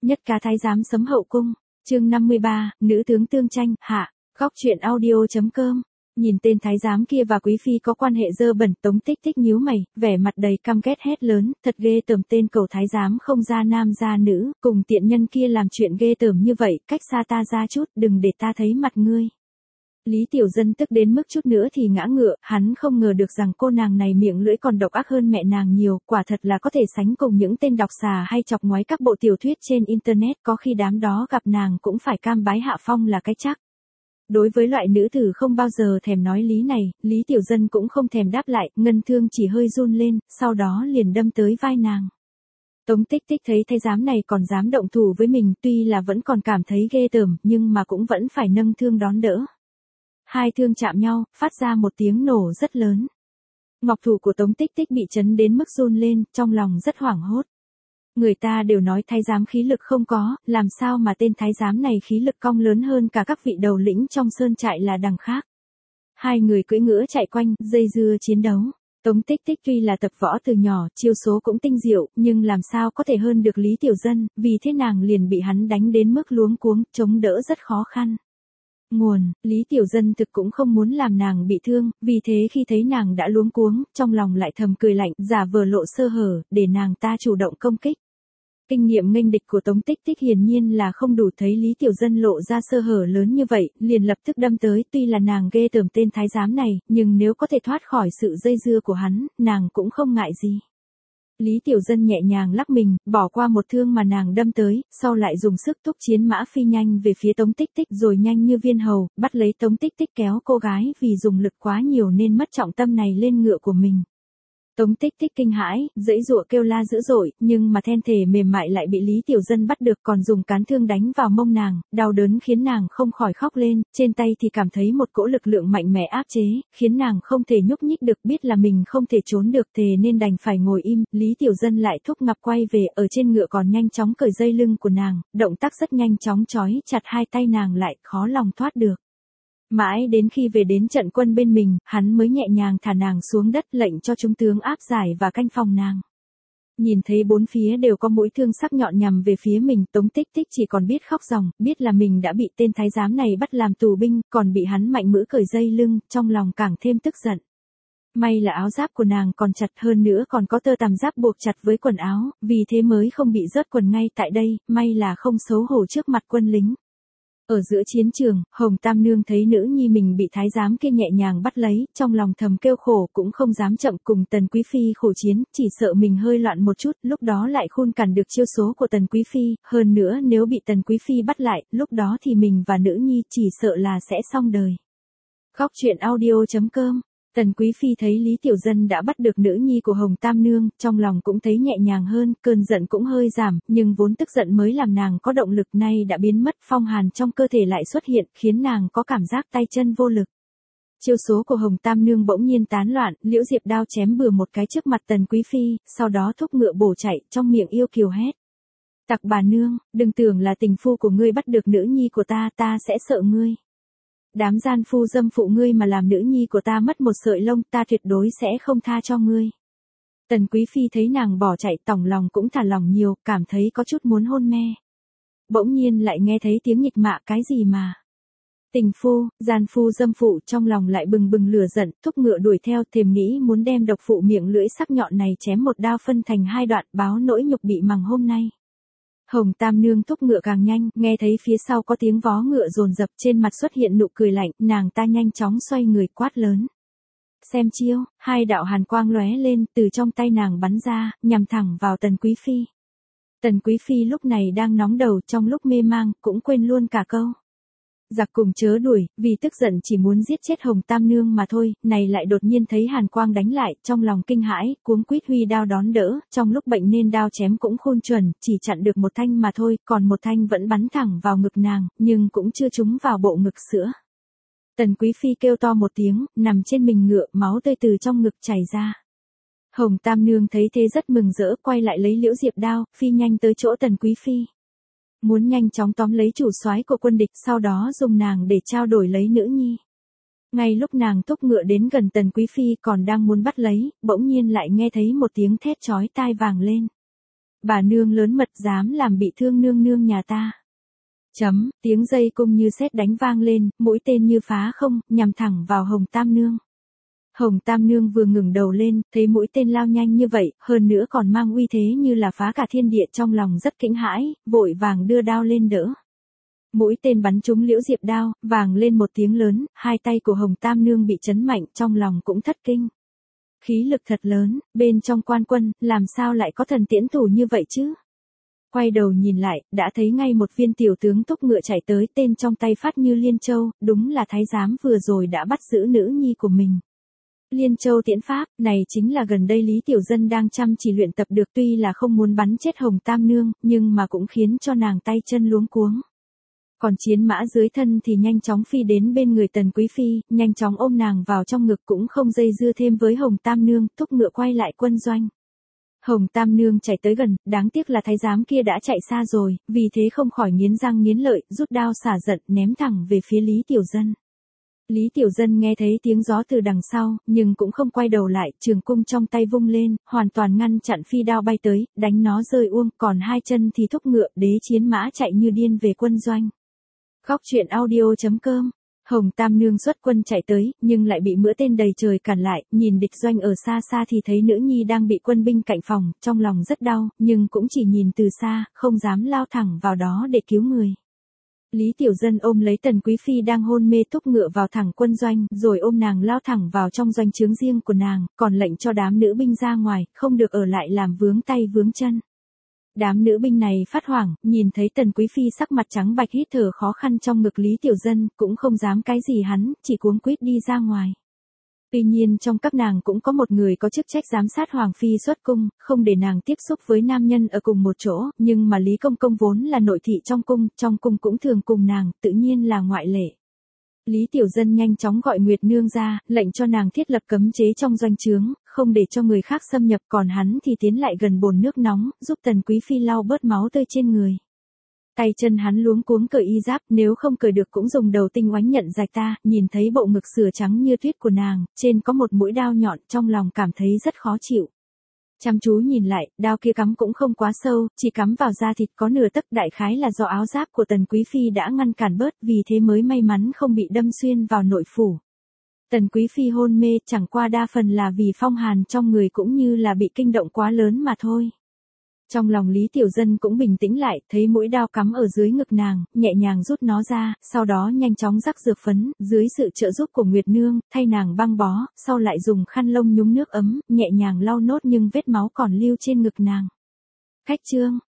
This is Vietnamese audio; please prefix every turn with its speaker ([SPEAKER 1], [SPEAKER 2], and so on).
[SPEAKER 1] Nhất cá thái giám sấm hậu cung, chương 53, nữ tướng tương tranh, hạ, góc truyện audio.com. Nhìn tên thái giám kia và quý phi có quan hệ dơ bẩn, Tống Tích Tích nhíu mày, vẻ mặt đầy căm ghét hét lớn, thật ghê tởm, tên cẩu thái giám không ra nam ra nữ, cùng tiện nhân kia làm chuyện ghê tởm như vậy, cách xa ta ra chút, đừng để ta thấy mặt ngươi. Lý Tiểu Dân tức đến mức chút nữa thì ngã ngựa, hắn không ngờ được rằng cô nàng này miệng lưỡi còn độc ác hơn mẹ nàng nhiều, quả thật là có thể sánh cùng những tên đọc xà hay chọc ngoáy các bộ tiểu thuyết trên internet, có khi đám đó gặp nàng cũng phải cam bái hạ phong là cái chắc. Đối với loại nữ tử không bao giờ thèm nói lý này, Lý Tiểu Dân cũng không thèm đáp lại, ngân thương chỉ hơi run lên, sau đó liền đâm tới vai nàng. Tống Tích Tích thấy thái giám này còn dám động thủ với mình, tuy là vẫn còn cảm thấy ghê tởm, nhưng mà cũng vẫn phải nâng thương đón đỡ. Hai thương chạm nhau, phát ra một tiếng nổ rất lớn. Ngọc thủ của Tống Tích Tích bị chấn đến mức run lên, trong lòng rất hoảng hốt. Người ta đều nói thái giám khí lực không có, làm sao mà tên thái giám này khí lực cong lớn hơn cả các vị đầu lĩnh trong sơn trại là đằng khác. Hai người cưỡi ngựa chạy quanh, dây dưa chiến đấu. Tống Tích Tích tuy là tập võ từ nhỏ, chiêu số cũng tinh diệu, nhưng làm sao có thể hơn được Lý Tiểu Dân, vì thế nàng liền bị hắn đánh đến mức luống cuống, chống đỡ rất khó khăn. Nguồn, Lý Tiểu Dân thực cũng không muốn làm nàng bị thương, vì thế khi thấy nàng đã luống cuống, trong lòng lại thầm cười lạnh, giả vờ lộ sơ hở, để nàng ta chủ động công kích. Kinh nghiệm nghênh địch của Tống Tích Tích hiển nhiên là không đủ, thấy Lý Tiểu Dân lộ ra sơ hở lớn như vậy, liền lập tức đâm tới, tuy là nàng ghê tởm tên thái giám này, nhưng nếu có thể thoát khỏi sự dây dưa của hắn, nàng cũng không ngại gì. Lý Tiểu Dân nhẹ nhàng lắc mình, bỏ qua một thương mà nàng đâm tới, sau lại dùng sức thúc chiến mã phi nhanh về phía Tống Tích Tích rồi nhanh như viên hầu, bắt lấy Tống Tích Tích kéo cô gái vì dùng lực quá nhiều nên mất trọng tâm này lên ngựa của mình. Tống Tích Tích kinh hãi, giãy giụa kêu la dữ dội, nhưng mà thân thể mềm mại lại bị Lý Tiểu Dân bắt được, còn dùng cán thương đánh vào mông nàng, đau đớn khiến nàng không khỏi khóc lên, trên tay thì cảm thấy một cỗ lực lượng mạnh mẽ áp chế, khiến nàng không thể nhúc nhích được, biết là mình không thể trốn được thề nên đành phải ngồi im. Lý Tiểu Dân lại thúc ngặp quay về, ở trên ngựa còn nhanh chóng cởi dây lưng của nàng, động tác rất nhanh chóng trói chặt hai tay nàng lại, khó lòng thoát được. Mãi đến khi về đến trận quân bên mình, hắn mới nhẹ nhàng thả nàng xuống đất, lệnh cho trung tướng áp giải và canh phòng nàng. Nhìn thấy bốn phía đều có mũi thương sắc nhọn nhằm về phía mình, Tống Tích Tích chỉ còn biết khóc ròng, biết là mình đã bị tên thái giám này bắt làm tù binh, còn bị hắn mạnh mẽ cởi dây lưng, trong lòng càng thêm tức giận. May là áo giáp của nàng còn chặt, hơn nữa còn có tơ tằm giáp buộc chặt với quần áo, vì thế mới không bị rớt quần ngay tại đây, may là không xấu hổ trước mặt quân lính. Ở giữa chiến trường, Hồng Tam Nương thấy nữ nhi mình bị thái giám kia nhẹ nhàng bắt lấy, trong lòng thầm kêu khổ, cũng không dám chậm cùng Tần Quý Phi khổ chiến, chỉ sợ mình hơi loạn một chút, lúc đó lại khôn cản được chiêu số của Tần Quý Phi, hơn nữa nếu bị Tần Quý Phi bắt lại, lúc đó thì mình và nữ nhi chỉ sợ là sẽ xong đời. Góc truyện audio.com. Tần Quý Phi thấy Lý Tiểu Dân đã bắt được nữ nhi của Hồng Tam Nương, trong lòng cũng thấy nhẹ nhàng hơn, cơn giận cũng hơi giảm, nhưng vốn tức giận mới làm nàng có động lực, nay đã biến mất, phong hàn trong cơ thể lại xuất hiện, khiến nàng có cảm giác tay chân vô lực. Chiêu số của Hồng Tam Nương bỗng nhiên tán loạn, Liễu Diệp đao chém bừa một cái trước mặt Tần Quý Phi, sau đó thúc ngựa bổ chạy, trong miệng yêu kiều hét. Tặc bà nương, đừng tưởng là tình phu của ngươi bắt được nữ nhi của ta, ta sẽ sợ ngươi. Đám gian phu dâm phụ ngươi mà làm nữ nhi của ta mất một sợi lông, ta tuyệt đối sẽ không tha cho ngươi. Tần Quý Phi thấy nàng bỏ chạy, tỏng lòng cũng thả lòng nhiều, cảm thấy có chút muốn hôn mê. Bỗng nhiên lại nghe thấy tiếng nhịch mạ, cái gì mà. Tình phu, gian phu dâm phụ, trong lòng lại bừng bừng lửa giận, thúc ngựa đuổi theo, thềm nghĩ muốn đem độc phụ miệng lưỡi sắc nhọn này chém một đao phân thành hai đoạn, báo nỗi nhục bị mằng hôm nay. Hồng Tam Nương thúc ngựa càng nhanh, nghe thấy phía sau có tiếng vó ngựa dồn dập, trên mặt xuất hiện nụ cười lạnh, nàng ta nhanh chóng xoay người quát lớn. Xem chiêu, hai đạo hàn quang lóe lên, từ trong tay nàng bắn ra, nhằm thẳng vào Tần Quý Phi. Tần Quý Phi lúc này đang nóng đầu, trong lúc mê mang, cũng quên luôn cả câu. Giặc cùng chớ đuổi, vì tức giận chỉ muốn giết chết Hồng Tam Nương mà thôi, này lại đột nhiên thấy hàn quang đánh lại, trong lòng kinh hãi, cuống quýt huy đao đón đỡ, trong lúc bệnh nên đao chém cũng khôn chuẩn, chỉ chặn được một thanh mà thôi, còn một thanh vẫn bắn thẳng vào ngực nàng, nhưng cũng chưa trúng vào bộ ngực sữa. Tần Quý Phi kêu to một tiếng, nằm trên mình ngựa, máu tươi từ trong ngực chảy ra. Hồng Tam Nương thấy thế rất mừng rỡ, quay lại lấy Liễu Diệp đao, phi nhanh tới chỗ Tần Quý Phi. Muốn nhanh chóng tóm lấy chủ soái của quân địch, sau đó dùng nàng để trao đổi lấy nữ nhi. Ngay lúc nàng thúc ngựa đến gần Tần Quý Phi còn đang muốn bắt lấy, bỗng nhiên lại nghe thấy một tiếng thét chói tai vang lên. bà nương lớn mật dám làm bị thương nương nương nhà ta. Tiếng dây cung như sét đánh vang lên, mũi tên như phá không, nhằm thẳng vào Hồng Tam Nương. Hồng Tam Nương vừa ngừng đầu lên, thấy mũi tên lao nhanh như vậy, hơn nữa còn mang uy thế như là phá cả thiên địa, trong lòng rất kinh hãi, vội vàng đưa đao lên đỡ. Mũi tên bắn trúng liễu diệp đao, vàng lên một tiếng lớn, hai tay của Hồng Tam Nương bị chấn mạnh, trong lòng cũng thất kinh. Khí lực thật lớn, bên trong quan quân, làm sao lại có thần tiễn thủ như vậy chứ? Quay đầu nhìn lại, đã thấy ngay một viên tiểu tướng thúc ngựa chạy tới, tên trong tay phát như liên châu, đúng là thái giám vừa rồi đã bắt giữ nữ nhi của mình. Liên châu tiễn pháp, này chính là gần đây Lý Tiểu Dân đang chăm chỉ luyện tập được, tuy là không muốn bắn chết Hồng Tam Nương, nhưng mà cũng khiến cho nàng tay chân luống cuống. Còn chiến mã dưới thân thì nhanh chóng phi đến bên người Tần Quý Phi, nhanh chóng ôm nàng vào trong ngực, cũng không dây dưa thêm với Hồng Tam Nương, thúc ngựa quay lại quân doanh. Hồng Tam Nương chạy tới gần, đáng tiếc là thái giám kia đã chạy xa rồi, vì thế không khỏi nghiến răng nghiến lợi, rút đao xả giận ném thẳng về phía Lý Tiểu Dân. Lý Tiểu Dân nghe thấy tiếng gió từ đằng sau, nhưng cũng không quay đầu lại, trường cung trong tay vung lên, hoàn toàn ngăn chặn phi đao bay tới, đánh nó rơi uông, còn hai chân thì thúc ngựa, đế chiến mã chạy như điên về quân doanh. Góc truyện audio.com. Hồng Tam Nương xuất quân chạy tới, nhưng lại bị mũi tên đầy trời cản lại, nhìn địch doanh ở xa xa thì thấy nữ nhi đang bị quân binh cạnh phòng, trong lòng rất đau, nhưng cũng chỉ nhìn từ xa, không dám lao thẳng vào đó để cứu người. Lý Tiểu Dân ôm lấy Tần Quý Phi đang hôn mê thúc ngựa vào thẳng quân doanh, rồi ôm nàng lao thẳng vào trong doanh trướng riêng của nàng, còn lệnh cho đám nữ binh ra ngoài, không được ở lại làm vướng tay vướng chân. Đám nữ binh này phát hoảng, nhìn thấy Tần Quý Phi sắc mặt trắng bạch hít thở khó khăn trong ngực Lý Tiểu Dân, cũng không dám cái gì hắn, chỉ cuống quýt đi ra ngoài. Tuy nhiên trong các nàng cũng có một người có chức trách giám sát Hoàng Phi xuất cung, không để nàng tiếp xúc với nam nhân ở cùng một chỗ, nhưng mà Lý Công Công vốn là nội thị trong cung cũng thường cùng nàng, tự nhiên là ngoại lệ. Lý Tiểu Dân nhanh chóng gọi Nguyệt Nương ra, lệnh cho nàng thiết lập cấm chế trong doanh trướng, không để cho người khác xâm nhập, còn hắn thì tiến lại gần bồn nước nóng, giúp Tần Quý Phi lau bớt máu tươi trên người. Tay chân hắn luống cuống cởi y giáp, nếu không cởi được cũng dùng đầu tinh oánh nhận rạch ta, nhìn thấy bộ ngực sữa trắng như tuyết của nàng, trên có một mũi đao nhọn, trong lòng cảm thấy rất khó chịu. Chăm chú nhìn lại, đao kia cắm cũng không quá sâu, chỉ cắm vào da thịt có nửa tấc, đại khái là do áo giáp của Tần Quý Phi đã ngăn cản bớt, vì thế mới may mắn không bị đâm xuyên vào nội phủ. Tần Quý Phi hôn mê chẳng qua đa phần là vì phong hàn trong người cũng như là bị kinh động quá lớn mà thôi. Trong lòng Lý Tiểu Dân cũng bình tĩnh lại, thấy mũi đao cắm ở dưới ngực nàng, nhẹ nhàng rút nó ra, sau đó nhanh chóng rắc dược phấn, dưới sự trợ giúp của Nguyệt Nương, thay nàng băng bó, sau lại dùng khăn lông nhúng nước ấm, nhẹ nhàng lau nốt nhưng vết máu còn lưu trên ngực nàng. Khách chương.